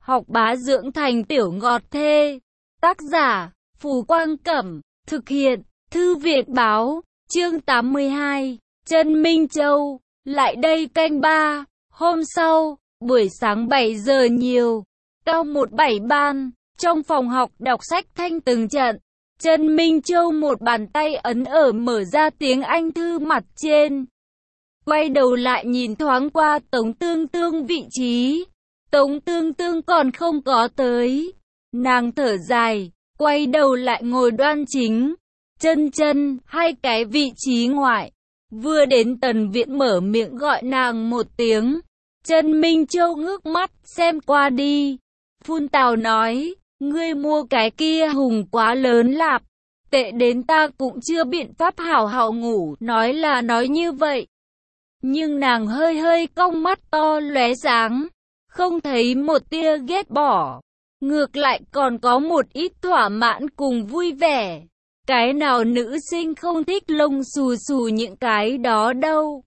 học bá dưỡng thành tiểu ngọt thê. Tác giả, Phù Quang Cẩm, thực hiện, Thư viện Báo, chương 82, Trân Minh Châu, lại đây canh ba. Hôm sau, buổi sáng 7 giờ nhiều, cao 17 ban, trong phòng học đọc sách thanh từng trận. Trân Minh Châu một bàn tay ấn ở mở ra tiếng Anh thư mặt trên. Quay đầu lại nhìn thoáng qua Tống Tương Tương vị trí. Tống Tương Tương còn không có tới. Nàng thở dài, quay đầu lại ngồi đoan chính. Chân chân, hai cái vị trí ngoại. Vừa đến Tần Viễn mở miệng gọi nàng một tiếng. Trân Minh Châu ngước mắt, xem qua đi. Phun tào nói, ngươi mua cái kia hùng quá lớn lạp. Tệ đến ta cũng chưa biện pháp hảo hảo ngủ, nói là nói như vậy. Nhưng nàng hơi hơi cong mắt to lóe sáng, không thấy một tia ghét bỏ. Ngược lại còn có một ít thỏa mãn cùng vui vẻ. Cái nào nữ sinh không thích lông xù xù những cái đó đâu.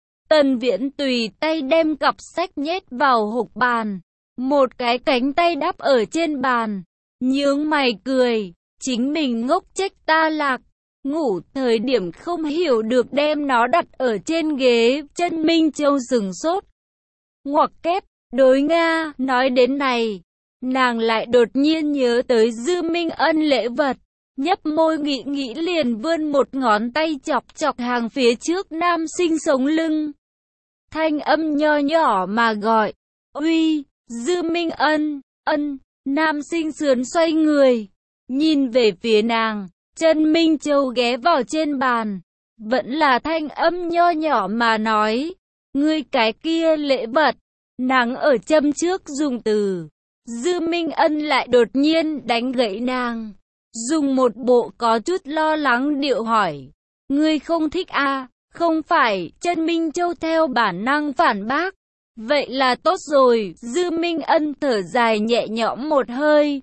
Tần Viễn tùy tay đem cặp sách nhét vào hộc bàn. Một cái cánh tay đắp ở trên bàn. Nhướng mày cười, chính mình ngốc trách ta lạc. Ngủ thời điểm không hiểu được đem nó đặt ở trên ghế. Trân Minh Châu sừng sốt. Ngoặc kép, đối Nga, nói đến này. Nàng lại đột nhiên nhớ tới Dư Minh Ân lễ vật. Nhấp môi nghĩ nghĩ liền vươn một ngón tay chọc chọc hàng phía trước nam sinh sống lưng. Thanh âm nho nhỏ mà gọi. Uy, Dư Minh Ân, ân, nam sinh sườn xoay người. Nhìn về phía nàng, Trân Minh Châu ghé vào trên bàn. Vẫn là thanh âm nho nhỏ mà nói. Ngươi cái kia lễ vật, nàng ở châm trước dùng từ. Dư Minh Ân lại đột nhiên đánh gãy nàng. Dùng một bộ có chút lo lắng điệu hỏi. Ngươi không thích à? Không phải, Trân Minh Châu theo bản năng phản bác. Vậy là tốt rồi, Dư Minh Ân thở dài nhẹ nhõm một hơi.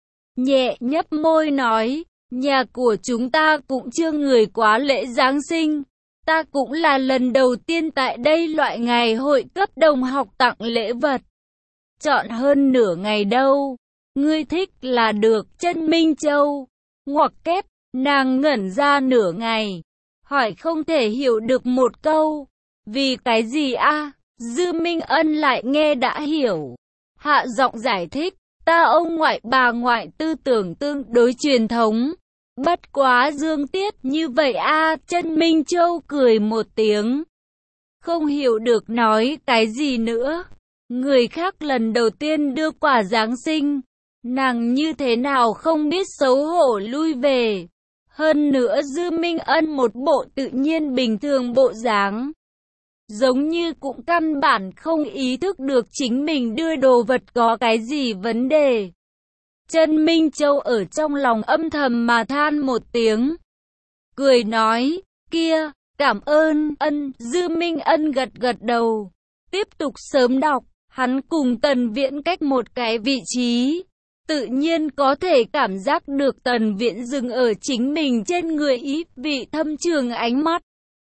Nhẹ nhấp môi nói, nhà của chúng ta cũng chưa người quá lễ Giáng sinh. Ta cũng là lần đầu tiên tại đây loại ngày hội cấp đồng học tặng lễ vật. Chọn hơn nửa ngày đâu. Ngươi thích là được. Trân Minh Châu ngoặc kép, nàng ngẩn ra nửa ngày, hỏi không thể hiểu được một câu. Vì cái gì a? Dư Minh Ân lại nghe đã hiểu. Hạ giọng giải thích, ta ông ngoại bà ngoại tư tưởng tương đối truyền thống. Bất quá dương tiết như vậy a. Trân Minh Châu cười một tiếng. Không hiểu được nói cái gì nữa. Người khác lần đầu tiên đưa quà Giáng sinh. Nàng như thế nào không biết xấu hổ lui về. Hơn nữa Dư Minh Ân một bộ tự nhiên bình thường bộ dáng. Giống như cũng căn bản không ý thức được chính mình đưa đồ vật có cái gì vấn đề. Trân Minh Châu ở trong lòng âm thầm mà than một tiếng. Cười nói, kia, cảm ơn, ân. Dư Minh Ân gật gật đầu. Tiếp tục sớm đọc, hắn cùng Tần Viễn cách một cái vị trí. Tự nhiên có thể cảm giác được Tần Viễn dừng ở chính mình trên người ý vị thâm trường ánh mắt.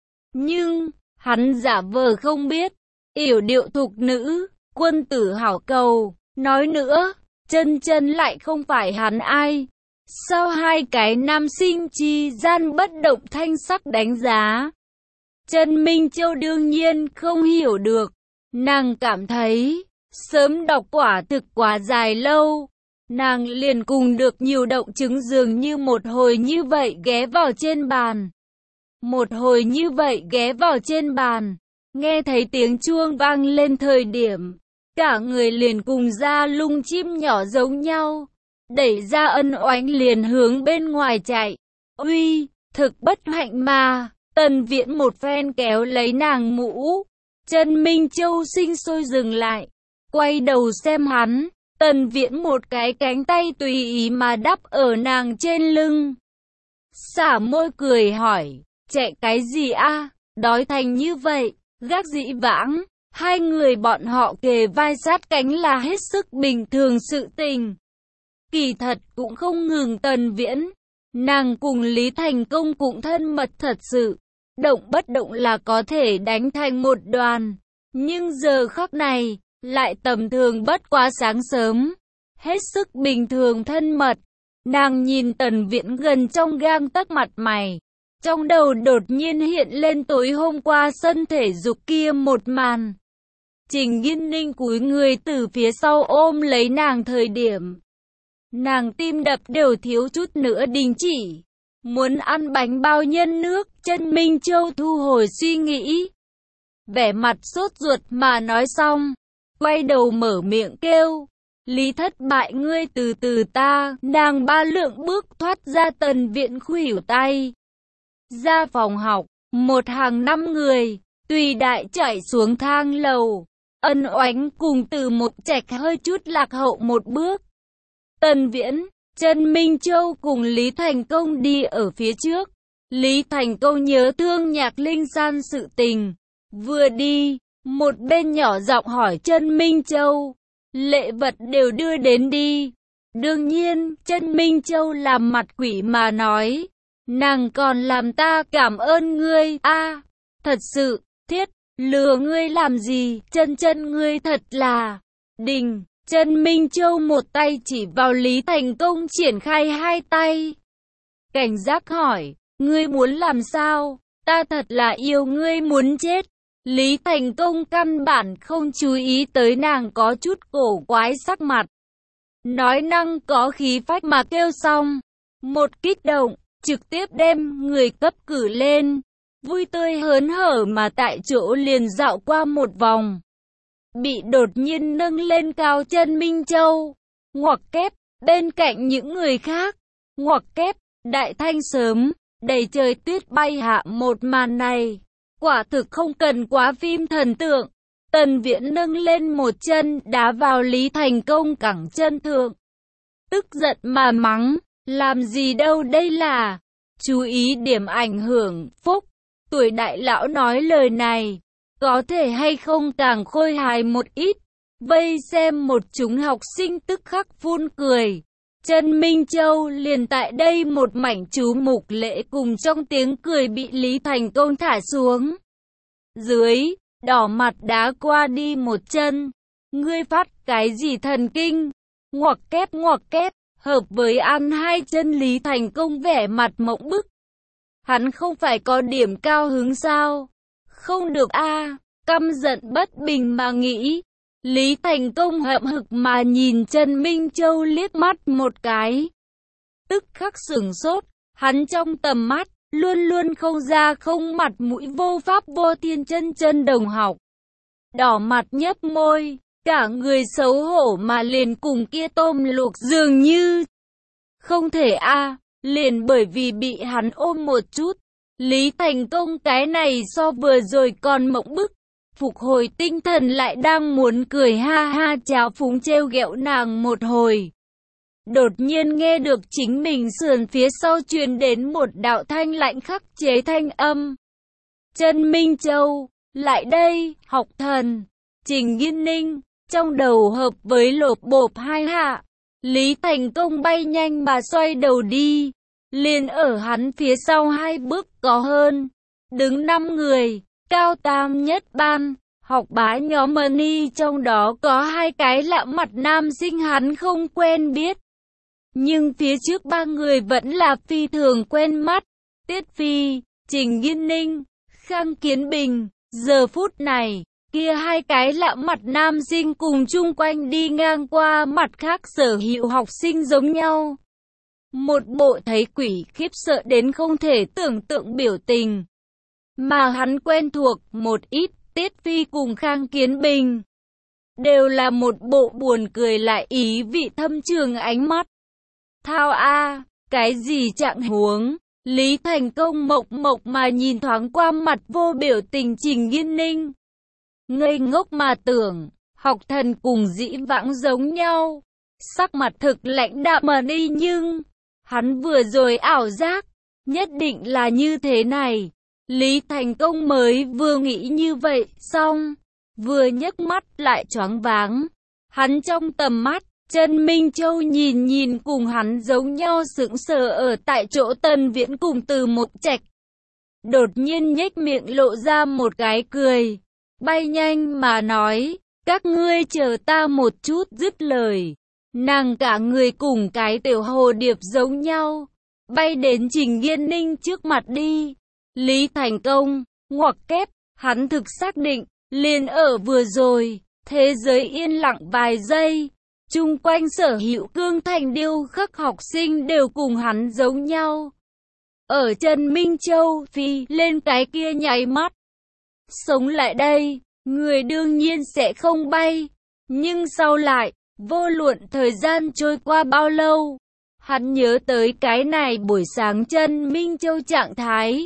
Nhưng, hắn giả vờ không biết, yểu điệu thục nữ, quân tử hảo cầu. Nói nữa, chân chân lại không phải hắn ai. Sao hai cái nam sinh chi gian bất động thanh sắc đánh giá? Trân Minh Châu đương nhiên không hiểu được. Nàng cảm thấy, sớm đọc quả thực quá dài lâu. Nàng liền cùng được nhiều động chứng dường như một hồi như vậy ghé vào trên bàn. Một hồi như vậy ghé vào trên bàn. Nghe thấy tiếng chuông vang lên thời điểm. Cả người liền cùng ra lung chim nhỏ giống nhau. Đẩy ra ân oánh liền hướng bên ngoài chạy. Uy, thực bất hạnh mà. Tần Viễn một phen kéo lấy nàng mũ. Trân Minh Châu sinh sôi dừng lại. Quay đầu xem hắn. Tần Viễn một cái cánh tay tùy ý mà đắp ở nàng trên lưng. Xả môi cười hỏi. Chạy cái gì a? Đói thành như vậy. Gác dĩ vãng. Hai người bọn họ kề vai sát cánh là hết sức bình thường sự tình. Kỳ thật cũng không ngừng Tần Viễn. Nàng cùng Lý Thành Công cũng thân mật thật sự. Động bất động là có thể đánh thành một đoàn. Nhưng giờ khắc này, lại tầm thường bất quá sáng sớm. hết sức bình thường thân mật. Nàng nhìn Tần Viễn gần trong gang tấc mặt mày. Trong đầu đột nhiên hiện lên tối hôm qua sân thể dục kia một màn. Trình Nghiên Ninh cúi người từ phía sau ôm lấy nàng thời điểm. Nàng tim đập đều thiếu chút nữa đình chỉ. Muốn ăn bánh bao nhân nước, Chân Minh Châu thu hồi suy nghĩ. Vẻ mặt sốt ruột mà nói xong. Quay đầu mở miệng kêu. Lý thất bại ngươi từ từ ta. Nàng 3 lượng bước thoát ra Tần Viễn khuỷu tay. Ra phòng học, một hàng 5 người, tùy đại chạy xuống thang lầu. Ân Oánh cùng Từ Một Trạch hơi chút lạc hậu một bước. Tần Viễn, Chân Minh Châu cùng Lý Thành Công đi ở phía trước. Lý Thành Công nhớ thương Nhạc Linh San sự tình. Vừa đi, một bên nhỏ giọng hỏi Chân Minh Châu. Lễ vật đều đưa đến đi. Đương nhiên, Chân Minh Châu làm mặt quỷ mà nói. Nàng còn làm ta cảm ơn ngươi, thật sự, thiết, lừa ngươi làm gì, chân ngươi thật là, đình, Chân Minh Châu một tay chỉ vào Lý Thành Công triển khai 2 tay. Cảnh giác hỏi, ngươi muốn làm sao, ta thật là yêu ngươi muốn chết. Lý Thành Công căn bản không chú ý tới nàng có chút cổ quái sắc mặt. Nói năng có khí phách mà kêu xong, một kích động. Trực tiếp đem người cấp cử lên, vui tươi hớn hở mà tại chỗ liền dạo qua một vòng. Bị đột nhiên nâng lên cao Chân Minh Châu, ngoặc kép, bên cạnh những người khác, ngoặc kép, đại thanh sớm, đầy trời tuyết bay hạ một màn này. Quả thực không cần quá phim thần tượng. Tần Viễn nâng lên một chân đá vào Lý Thành Công cẳng chân thượng. Tức giận mà mắng. Làm gì đâu đây là, chú ý điểm ảnh hưởng, phúc, tuổi đại lão nói lời này, có thể hay không càng khôi hài một ít, vây xem một chúng học sinh tức khắc phun cười. Chân Minh Châu liền tại đây một mảnh chú mục lễ cùng trong tiếng cười bị Lý Thành Công thả xuống. Dưới, đỏ mặt đá qua đi một chân, ngươi phát cái gì thần kinh, ngoặc kép. Hợp với ăn 2 chân Lý Thành Công vẻ mặt mộng bức. Hắn không phải có điểm cao hứng sao? Không được căm giận bất bình mà nghĩ. Lý Thành Công hậm hực mà nhìn Chân Minh Châu liếc mắt một cái. Tức khắc sửng sốt, hắn trong tầm mắt, luôn luôn không ra không mặt mũi vô pháp vô thiên chân đồng học. Đỏ mặt nhấp môi. Cả người xấu hổ mà liền cùng kia tôm luộc dường như. Không thể liền bởi vì bị hắn ôm một chút. Lý Thành Công cái này so vừa rồi còn mộng bức. Phục hồi tinh thần lại đang muốn cười ha ha chào phúng trêu ghẹo nàng một hồi. Đột nhiên nghe được chính mình sườn phía sau truyền đến một đạo thanh lạnh khắc chế thanh âm. Chân Minh Châu, lại đây, học thần, Trình Nghiên Ninh. Trong đầu hợp với lộp bộp 2 hạ, Lý Thành Công bay nhanh mà xoay đầu đi, liền ở hắn phía sau 2 bước có hơn, đứng 5 người, cao tam nhất ban, học bá nhóm Mani trong đó có 2 cái lạ mặt nam sinh hắn không quen biết. Nhưng phía trước 3 người vẫn là phi thường quen mắt, Tiết Phi, Trình Nghiên Ninh, Khang Kiến Bình, giờ phút này. Kia 2 cái lạ mặt nam sinh cùng chung quanh đi ngang qua mặt khác sở hữu học sinh giống nhau. Một bộ thấy quỷ khiếp sợ đến không thể tưởng tượng biểu tình. Mà hắn quen thuộc một ít, Tiết Phi cùng Khang Kiến Bình. Đều là một bộ buồn cười lại ý vị thâm trường ánh mắt. Thao cái gì trạng huống? Lý Thành Công mộc mà nhìn thoáng qua mặt vô biểu tình Trình Nghiên Ninh. Ngây ngốc mà tưởng, học thần cùng dĩ vãng giống nhau. Sắc mặt thực lãnh đạm mà đi nhưng, hắn vừa rồi ảo giác, nhất định là như thế này. Lý Thành Công mới vừa nghĩ như vậy, xong, vừa nhấc mắt lại choáng váng. Hắn trong tầm mắt, Chân Minh Châu nhìn cùng hắn giống nhau sững sờ ở tại chỗ Tần Viễn cùng Từ Một Trạch. Đột nhiên nhếch miệng lộ ra một cái cười. Bay nhanh mà nói, các ngươi chờ ta một chút, dứt lời. Nàng cả người cùng cái tiểu hồ điệp giống nhau, bay đến Trình Yên Ninh trước mặt đi. Lý Thành Công, ngoặc kép, hắn thực xác định, liền ở vừa rồi, thế giới yên lặng vài giây. Chung quanh sở hữu cương thành điêu khắc học sinh đều cùng hắn giống nhau. Ở Trần Minh Châu phi lên cái kia nháy mắt. Sống lại đây, người đương nhiên sẽ không bay. Nhưng sau lại, vô luận thời gian trôi qua bao lâu, hắn nhớ tới cái này buổi sáng Trần Minh Châu trạng thái.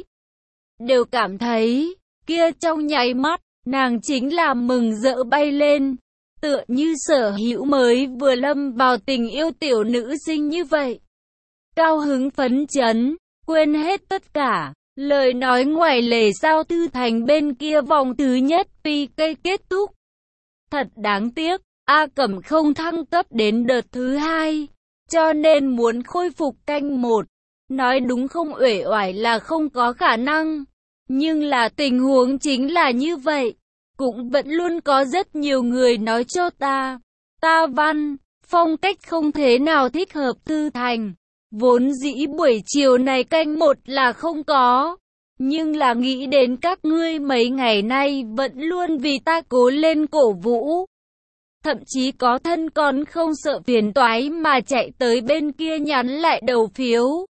Đều cảm thấy, kia trong nháy mắt, nàng chính là mừng rỡ bay lên. Tựa như sở hữu mới vừa lâm vào tình yêu tiểu nữ sinh như vậy. Cao hứng phấn chấn, quên hết tất cả. Lời nói ngoài lề Giao Thư Thành bên kia vòng thứ nhất PK kết thúc. Thật đáng tiếc, A Cẩm không thăng cấp đến đợt thứ hai, cho nên muốn khôi phục canh một. Nói đúng không uể oải là không có khả năng. Nhưng là tình huống chính là như vậy. Cũng vẫn luôn có rất nhiều người nói cho ta văn, phong cách không thế nào thích hợp Thư Thành. Vốn dĩ buổi chiều này canh một là không có. Nhưng là nghĩ đến các ngươi mấy ngày nay vẫn luôn vì ta cố lên cổ vũ. Thậm chí có thân còn không sợ phiền toái mà chạy tới bên kia nhắn lại đầu phiếu.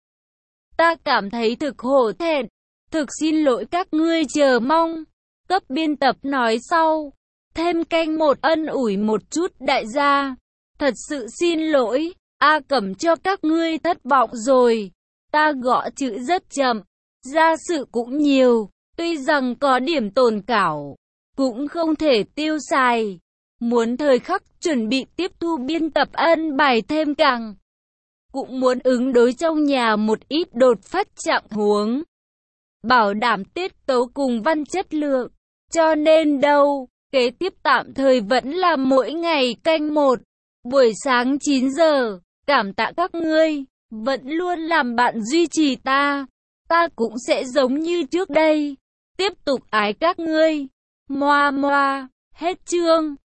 Ta cảm thấy thực hổ thẹn, thực xin lỗi các ngươi, chờ mong. Cấp biên tập nói sau. Thêm canh một ân ủi một chút đại gia. Thật sự xin lỗi, A Cẩm cho các ngươi thất vọng rồi. Ta gõ chữ rất chậm, gia sự cũng nhiều. Tuy rằng có điểm tồn cảo, cũng không thể tiêu xài. Muốn thời khắc chuẩn bị tiếp thu biên tập ân bài thêm càng. Cũng muốn ứng đối trong nhà một ít đột phát trạng huống. Bảo đảm tiết tấu cùng văn chất lượng. Cho nên đâu, kế tiếp tạm thời vẫn là mỗi ngày canh một, buổi sáng 9 giờ, cảm tạ các ngươi, vẫn luôn làm bạn duy trì ta. Ta cũng sẽ giống như trước đây, tiếp tục ái các ngươi. Moa moa, hết chương.